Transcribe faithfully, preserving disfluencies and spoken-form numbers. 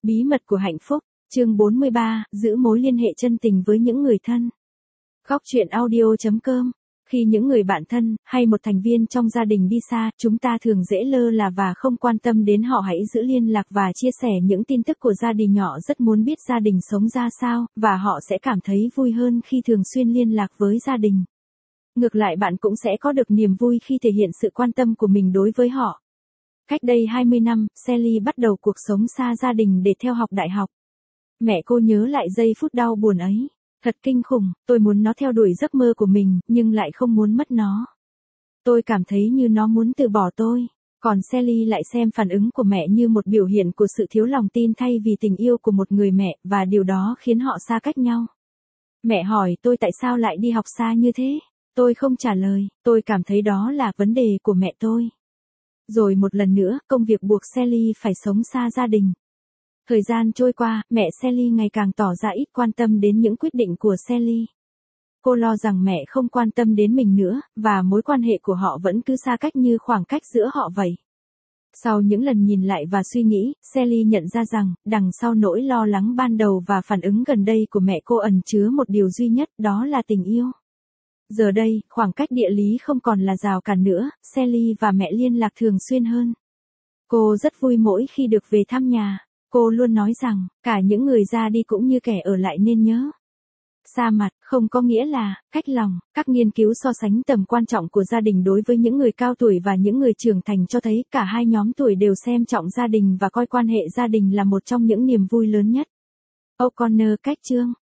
Bí mật của hạnh phúc, chương bốn mươi ba, giữ mối liên hệ chân tình với những người thân. Góc truyện audio chấm com. Khi những người bạn thân, hay một thành viên trong gia đình đi xa, chúng ta thường dễ lơ là và không quan tâm đến họ. Hãy giữ liên lạc và chia sẻ những tin tức của gia đình. Nhỏ rất muốn biết gia đình sống ra sao, và họ sẽ cảm thấy vui hơn khi thường xuyên liên lạc với gia đình. Ngược lại, bạn cũng sẽ có được niềm vui khi thể hiện sự quan tâm của mình đối với họ. Cách đây hai mươi năm, Sally bắt đầu cuộc sống xa gia đình để theo học đại học. Mẹ cô nhớ lại giây phút đau buồn ấy. Thật kinh khủng, tôi muốn nó theo đuổi giấc mơ của mình, nhưng lại không muốn mất nó. Tôi cảm thấy như nó muốn từ bỏ tôi. Còn Sally lại xem phản ứng của mẹ như một biểu hiện của sự thiếu lòng tin thay vì tình yêu của một người mẹ, và điều đó khiến họ xa cách nhau. Mẹ hỏi tôi tại sao lại đi học xa như thế. Tôi không trả lời, tôi cảm thấy đó là vấn đề của mẹ tôi. Rồi một lần nữa, công việc buộc Sally phải sống xa gia đình. Thời gian trôi qua, mẹ Sally ngày càng tỏ ra ít quan tâm đến những quyết định của Sally. Cô lo rằng mẹ không quan tâm đến mình nữa, và mối quan hệ của họ vẫn cứ xa cách như khoảng cách giữa họ vậy. Sau những lần nhìn lại và suy nghĩ, Sally nhận ra rằng, đằng sau nỗi lo lắng ban đầu và phản ứng gần đây của mẹ cô ẩn chứa một điều duy nhất, đó là tình yêu. Giờ đây, khoảng cách địa lý không còn là rào cản nữa, Sally và mẹ liên lạc thường xuyên hơn. Cô rất vui mỗi khi được về thăm nhà. Cô luôn nói rằng, cả những người ra đi cũng như kẻ ở lại nên nhớ. Xa mặt, không có nghĩa là, cách lòng. Các nghiên cứu so sánh tầm quan trọng của gia đình đối với những người cao tuổi và những người trưởng thành cho thấy cả hai nhóm tuổi đều xem trọng gia đình và coi quan hệ gia đình là một trong những niềm vui lớn nhất. O'Connor cách chương.